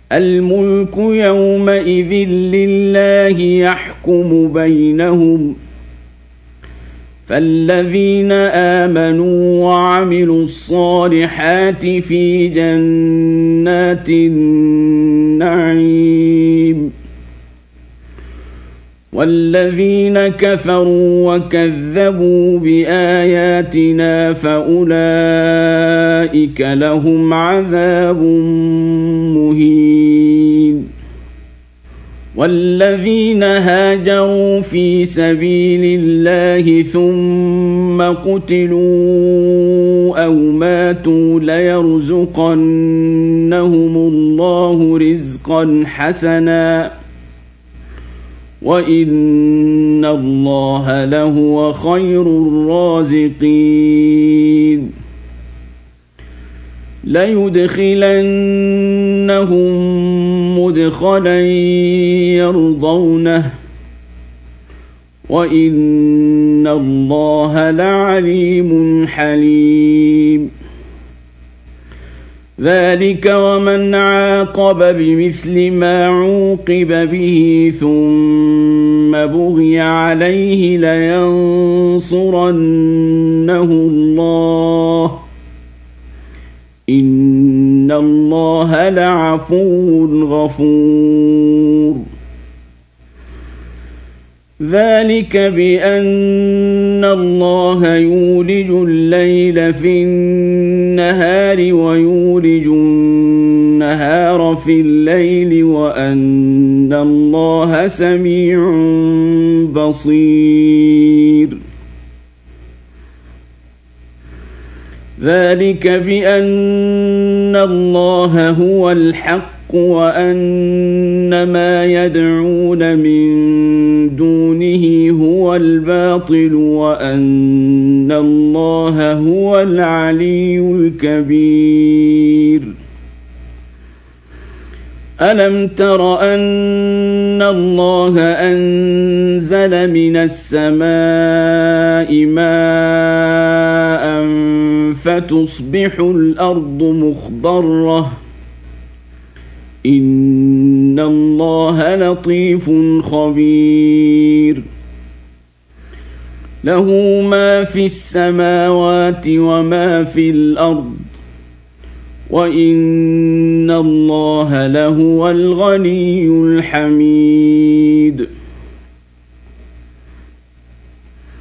الملك يومئذ لله يحكم بينهم فالذين آمنوا وعملوا الصالحات في جنات النعيم والذين كفروا وكذبوا بآياتنا فأولئك لهم عذاب مهين والذين هاجروا في سبيل الله ثم قتلوا أو ماتوا ليرزقنهم الله رزقا حسنا وإن الله لهو خير الرازقين ليدخلنهم مدخلا يرضونه وإن الله لعليم حليم ذلك ومن عاقب بمثل ما عوقب به ثم بغي عليه لينصرنه الله إن الله لعفو غفور ذلك بأن الله يولج الليل في النهار ويولج النهار في الليل وأن الله سميع بصير ذلك بأن الله هو الحق وأن ما يدعون من دونه هو الباطل وأن الله هو العلي الكبير ألم تر أن الله أنزل من السماء ماء فتصبح الأرض مخضرة إن الله لطيف خبير له ما في السماوات وما في الأرض وإن الله لهو الغني الحميد